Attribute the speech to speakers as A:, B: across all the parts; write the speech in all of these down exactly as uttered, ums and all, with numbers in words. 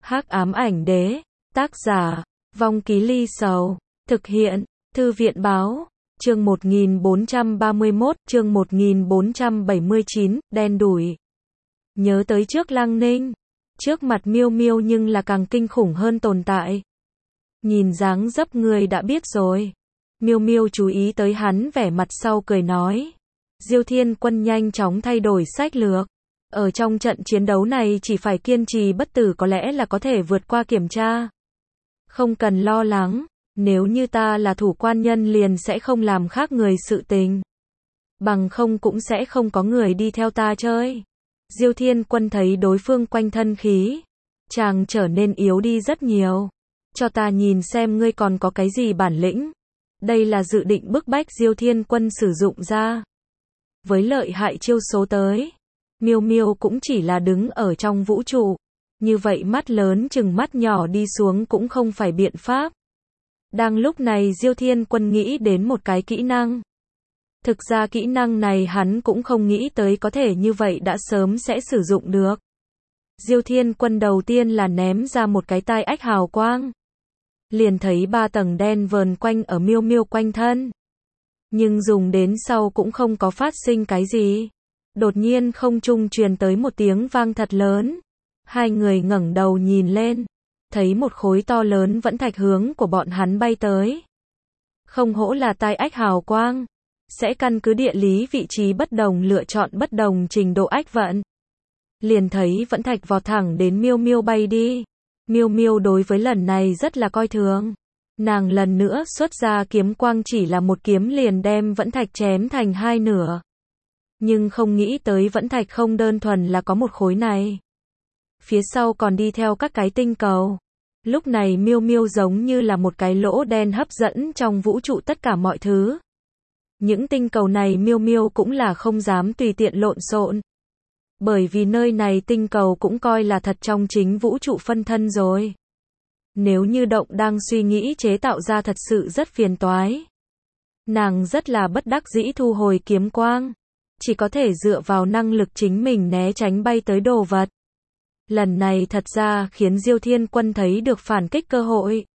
A: Hắc ám ảnh đế, tác giả, Vong Ký Ly Sầu, thực hiện, Thư viện báo, chương một nghìn bốn trăm ba mươi mốt, chương một nghìn bốn trăm bảy mươi chín, đen đủi. Nhớ tới trước Lăng Ninh, trước mặt Miêu Miêu nhưng là càng kinh khủng hơn tồn tại. Nhìn dáng dấp người đã biết rồi. Miêu Miêu chú ý tới hắn vẻ mặt sau cười nói. Diêu Thiên Quân nhanh chóng thay đổi sách lược. Ở trong trận chiến đấu này chỉ phải kiên trì bất tử có lẽ là có thể vượt qua kiểm tra. Không cần lo lắng, nếu như ta là thủ quan nhân liền sẽ không làm khác người sự tình. Bằng không cũng sẽ không có người đi theo ta chơi. Diêu Thiên Quân thấy đối phương quanh thân khí, chàng trở nên yếu đi rất nhiều. Cho ta nhìn xem ngươi còn có cái gì bản lĩnh. Đây là dự định bức bách Diêu Thiên Quân sử dụng ra. Với lợi hại chiêu số tới, Miêu Miêu cũng chỉ là đứng ở trong vũ trụ. Như vậy mắt lớn chừng mắt nhỏ đi xuống cũng không phải biện pháp. Đang lúc này Diêu Thiên Quân nghĩ đến một cái kỹ năng. Thực ra kỹ năng này hắn cũng không nghĩ tới có thể như vậy đã sớm sẽ sử dụng được. Diêu Thiên Quân đầu tiên là ném ra một cái tai ách hào quang. Liền thấy ba tầng đen vờn quanh ở Miêu Miêu quanh thân. Nhưng dùng đến sau cũng không có phát sinh cái gì. Đột nhiên không trung truyền tới một tiếng vang thật lớn. Hai người ngẩng đầu nhìn lên. Thấy một khối to lớn vẫn thạch hướng của bọn hắn bay tới. Không hổ là tai ách hào quang. Sẽ căn cứ địa lý vị trí bất đồng lựa chọn bất đồng trình độ ách vận. Liền thấy vẫn thạch vọt thẳng đến Miêu Miêu bay đi. Miêu Miêu đối với lần này rất là coi thường. Nàng lần nữa xuất ra kiếm quang chỉ là một kiếm liền đem vẫn thạch chém thành hai nửa. Nhưng không nghĩ tới vẫn thạch không đơn thuần là có một khối này. Phía sau còn đi theo các cái tinh cầu. Lúc này Miêu Miêu giống như là một cái lỗ đen hấp dẫn trong vũ trụ tất cả mọi thứ. Những tinh cầu này Miêu Miêu cũng là không dám tùy tiện lộn xộn. Bởi vì nơi này tinh cầu cũng coi là thật trong chính vũ trụ phân thân rồi. Nếu như động đang suy nghĩ chế tạo ra thật sự rất phiền toái. Nàng rất là bất đắc dĩ thu hồi kiếm quang. Chỉ có thể dựa vào năng lực chính mình né tránh bay tới đồ vật. Lần này thật ra khiến Diêu Thiên Quân thấy được phản kích cơ hội.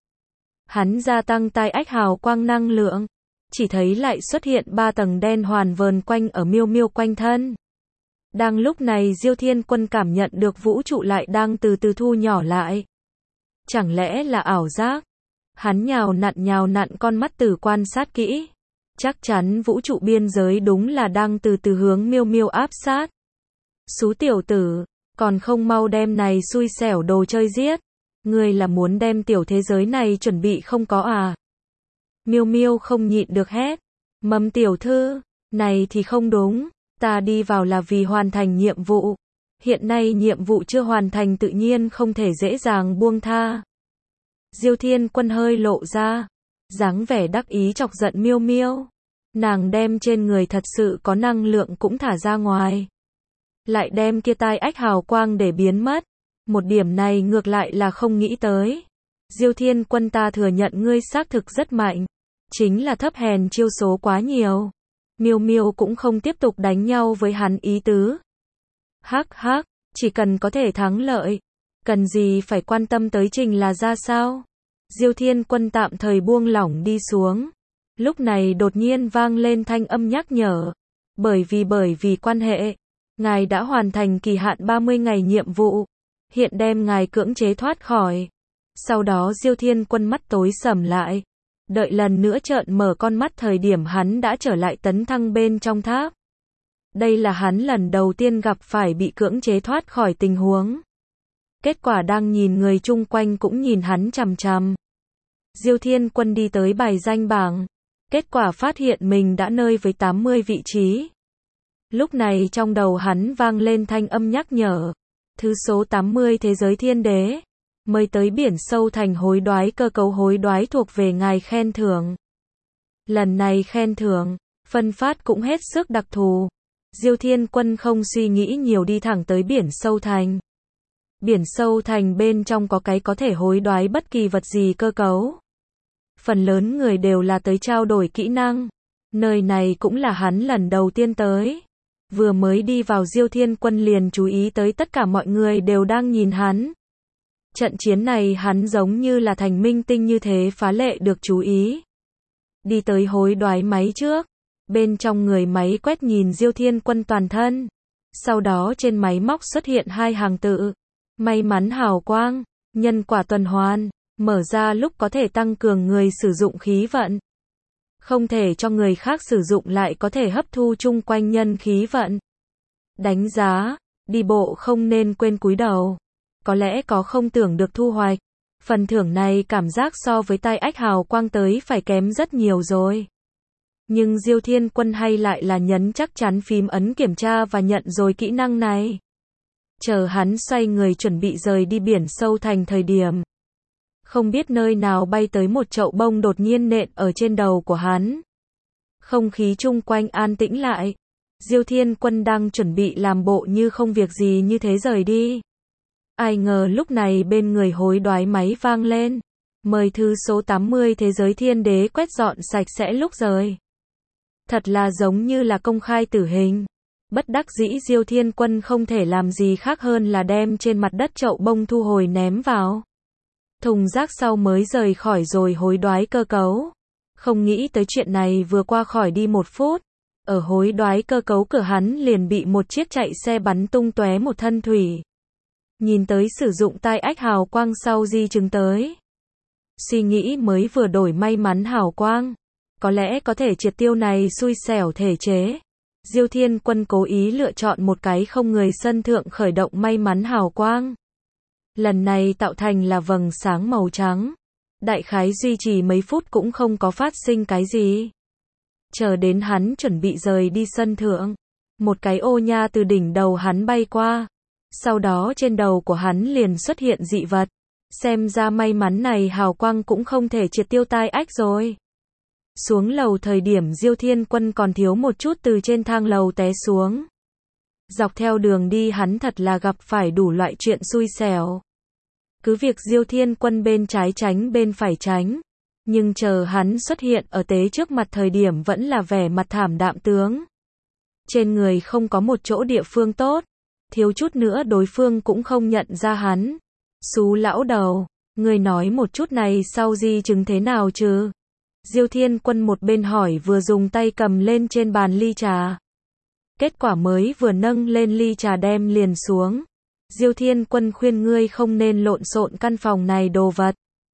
A: Hắn gia tăng tai ách hào quang năng lượng. Chỉ thấy lại xuất hiện ba tầng đen hoàn vờn quanh ở Miêu Miêu quanh thân. Đang lúc này Diêu Thiên Quân cảm nhận được vũ trụ lại đang từ từ thu nhỏ lại. Chẳng lẽ là ảo giác? Hắn nhào nặn nhào nặn con mắt tử quan sát kỹ. Chắc chắn vũ trụ biên giới đúng là đang từ từ hướng Miêu Miêu áp sát. Xú tiểu tử, còn không mau đem này xui xẻo đồ chơi giết. Ngươi là muốn đem tiểu thế giới này chuẩn bị không có à? Miêu Miêu không nhịn được hét. Mầm tiểu thư, này thì không đúng. Ta đi vào là vì hoàn thành nhiệm vụ. Hiện nay nhiệm vụ chưa hoàn thành tự nhiên không thể dễ dàng buông tha. Diêu Thiên Quân hơi lộ ra. Dáng vẻ đắc ý chọc giận Miêu Miêu. Nàng đem trên người thật sự có năng lượng cũng thả ra ngoài. Lại đem kia tai ách hào quang để biến mất. Một điểm này ngược lại là không nghĩ tới. Diêu Thiên Quân ta thừa nhận ngươi xác thực rất mạnh. Chính là thấp hèn chiêu số quá nhiều. Miêu Miêu cũng không tiếp tục đánh nhau với hắn ý tứ. Hắc hắc, chỉ cần có thể thắng lợi. Cần gì phải quan tâm tới trình là ra sao? Diêu Thiên Quân tạm thời buông lỏng đi xuống. Lúc này đột nhiên vang lên thanh âm nhắc nhở. Bởi vì bởi vì quan hệ. Ngài đã hoàn thành kỳ hạn ba mươi ngày nhiệm vụ. Hiện đem ngài cưỡng chế thoát khỏi. Sau đó Diêu Thiên Quân mắt tối sầm lại. Đợi lần nữa trợn mở con mắt thời điểm hắn đã trở lại tấn thăng bên trong tháp. Đây là hắn lần đầu tiên gặp phải bị cưỡng chế thoát khỏi tình huống. Kết quả đang nhìn người chung quanh cũng nhìn hắn chằm chằm. Diêu Thiên Quân đi tới bài danh bảng. Kết quả phát hiện mình đã nơi với tám mươi vị trí. Lúc này trong đầu hắn vang lên thanh âm nhắc nhở. Thứ số tám mươi thế giới thiên đế. Mới tới biển sâu thành hối đoái cơ cấu hối đoái thuộc về ngài khen thưởng. Lần này khen thưởng, phân phát cũng hết sức đặc thù. Diêu Thiên Quân không suy nghĩ nhiều đi thẳng tới biển sâu thành. Biển sâu thành bên trong có cái có thể hối đoái bất kỳ vật gì cơ cấu. Phần lớn người đều là tới trao đổi kỹ năng. Nơi này cũng là hắn lần đầu tiên tới. Vừa mới đi vào Diêu Thiên Quân liền chú ý tới tất cả mọi người đều đang nhìn hắn. Trận chiến này hắn giống như là thành minh tinh như thế phá lệ được chú ý. Đi tới hối đoái máy trước. Bên trong người máy quét nhìn Diêu Thiên Quân toàn thân. Sau đó trên máy móc xuất hiện hai hàng tự. May mắn hào quang, nhân quả tuần hoàn, mở ra lúc có thể tăng cường người sử dụng khí vận. Không thể cho người khác sử dụng lại có thể hấp thu chung quanh nhân khí vận. Đánh giá, đi bộ không nên quên cúi đầu. Có lẽ có không tưởng được thu hoạch. Phần thưởng này cảm giác so với tai ách hào quang tới phải kém rất nhiều rồi. Nhưng Diêu Thiên Quân hay lại là nhấn chắc chắn phím ấn kiểm tra và nhận rồi kỹ năng này. Chờ hắn xoay người chuẩn bị rời đi biển sâu thành thời điểm. Không biết nơi nào bay tới một chậu bông đột nhiên nện ở trên đầu của hắn. Không khí chung quanh an tĩnh lại. Diêu Thiên Quân đang chuẩn bị làm bộ như không việc gì như thế rời đi. Ai ngờ lúc này bên người hối đoái máy vang lên. Mời thư số tám mươi thế giới thiên đế quét dọn sạch sẽ lúc rời. Thật là giống như là công khai tử hình. Bất đắc dĩ Diêu Thiên Quân không thể làm gì khác hơn là đem trên mặt đất chậu bông thu hồi ném vào thùng rác sau mới rời khỏi rồi hối đoái cơ cấu. Không nghĩ tới chuyện này vừa qua khỏi đi một phút. Ở hối đoái cơ cấu cửa hắn liền bị một chiếc chạy xe bắn tung tóe một thân thủy. Nhìn tới sử dụng tai ách hào quang sau di chứng tới. Suy nghĩ mới vừa đổi may mắn hào quang. Có lẽ có thể triệt tiêu này xui xẻo thể chế. Diêu Thiên Quân cố ý lựa chọn một cái không người sân thượng khởi động may mắn hào quang. Lần này tạo thành là vầng sáng màu trắng. Đại khái duy trì mấy phút cũng không có phát sinh cái gì. Chờ đến hắn chuẩn bị rời đi sân thượng. Một cái ô nha từ đỉnh đầu hắn bay qua. Sau đó trên đầu của hắn liền xuất hiện dị vật. Xem ra may mắn này hào quang cũng không thể triệt tiêu tai ách rồi. Xuống lầu thời điểm Diêu Thiên Quân còn thiếu một chút từ trên thang lầu té xuống. Dọc theo đường đi hắn thật là gặp phải đủ loại chuyện xui xẻo. Cứ việc Diêu Thiên Quân bên trái tránh bên phải tránh. Nhưng chờ hắn xuất hiện ở tế trước mặt thời điểm vẫn là vẻ mặt thảm đạm tướng. Trên người không có một chỗ địa phương tốt. Thiếu chút nữa đối phương cũng không nhận ra hắn. Xú lão đầu, người nói một chút này sau di chứng thế nào chứ? Diêu Thiên Quân một bên hỏi vừa dùng tay cầm lên trên bàn ly trà. Kết quả mới vừa nâng lên ly trà đem liền xuống. Diêu Thiên Quân khuyên ngươi không nên lộn xộn căn phòng này đồ vật.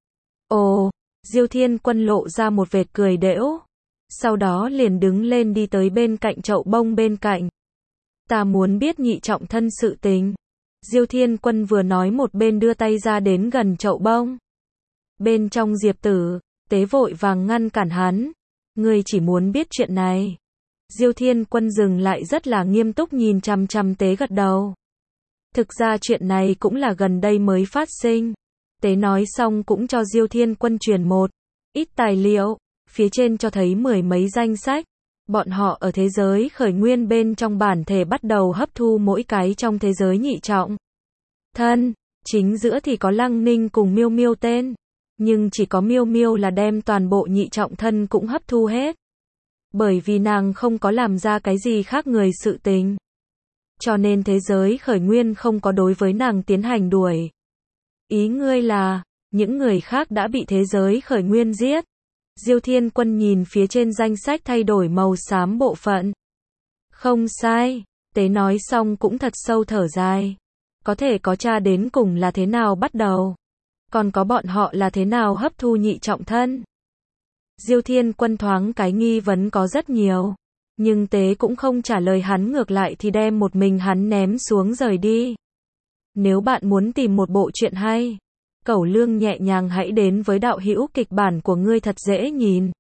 A: Ồ, Diêu Thiên Quân lộ ra một vệt cười đễu. Sau đó liền đứng lên đi tới bên cạnh chậu bông bên cạnh. Ta muốn biết nhị trọng thân sự tình. Diêu Thiên Quân vừa nói một bên đưa tay ra đến gần chậu bông. Bên trong Diệp Tử, Tế vội vàng ngăn cản hắn. Ngươi chỉ muốn biết chuyện này. Diêu Thiên Quân dừng lại rất là nghiêm túc nhìn chằm chằm Tế gật đầu. Thực ra chuyện này cũng là gần đây mới phát sinh. Tế nói xong cũng cho Diêu Thiên Quân truyền một ít tài liệu. Phía trên cho thấy mười mấy danh sách. Bọn họ ở thế giới khởi nguyên bên trong bản thể bắt đầu hấp thu mỗi cái trong thế giới nhị trọng thân. Chính giữa thì có Lăng Ninh cùng Miêu Miêu tên. Nhưng chỉ có Miêu Miêu là đem toàn bộ nhị trọng thân cũng hấp thu hết. Bởi vì nàng không có làm ra cái gì khác người sự tình. Cho nên thế giới khởi nguyên không có đối với nàng tiến hành đuổi. Ý ngươi là, những người khác đã bị thế giới khởi nguyên giết. Diêu Thiên Quân nhìn phía trên danh sách thay đổi màu xám bộ phận. Không sai, Tế nói xong cũng thật sâu thở dài. Có thể có tra đến cùng là thế nào bắt đầu. Còn có bọn họ là thế nào hấp thu nhị trọng thân. Diêu Thiên Quân thoáng cái nghi vấn có rất nhiều. Nhưng Tế cũng không trả lời hắn, ngược lại thì đem một mình hắn ném xuống rời đi. Nếu bạn muốn tìm một bộ truyện hay, Cẩu Lương nhẹ nhàng hãy đến với đạo hữu kịch bản của ngươi thật dễ nhìn.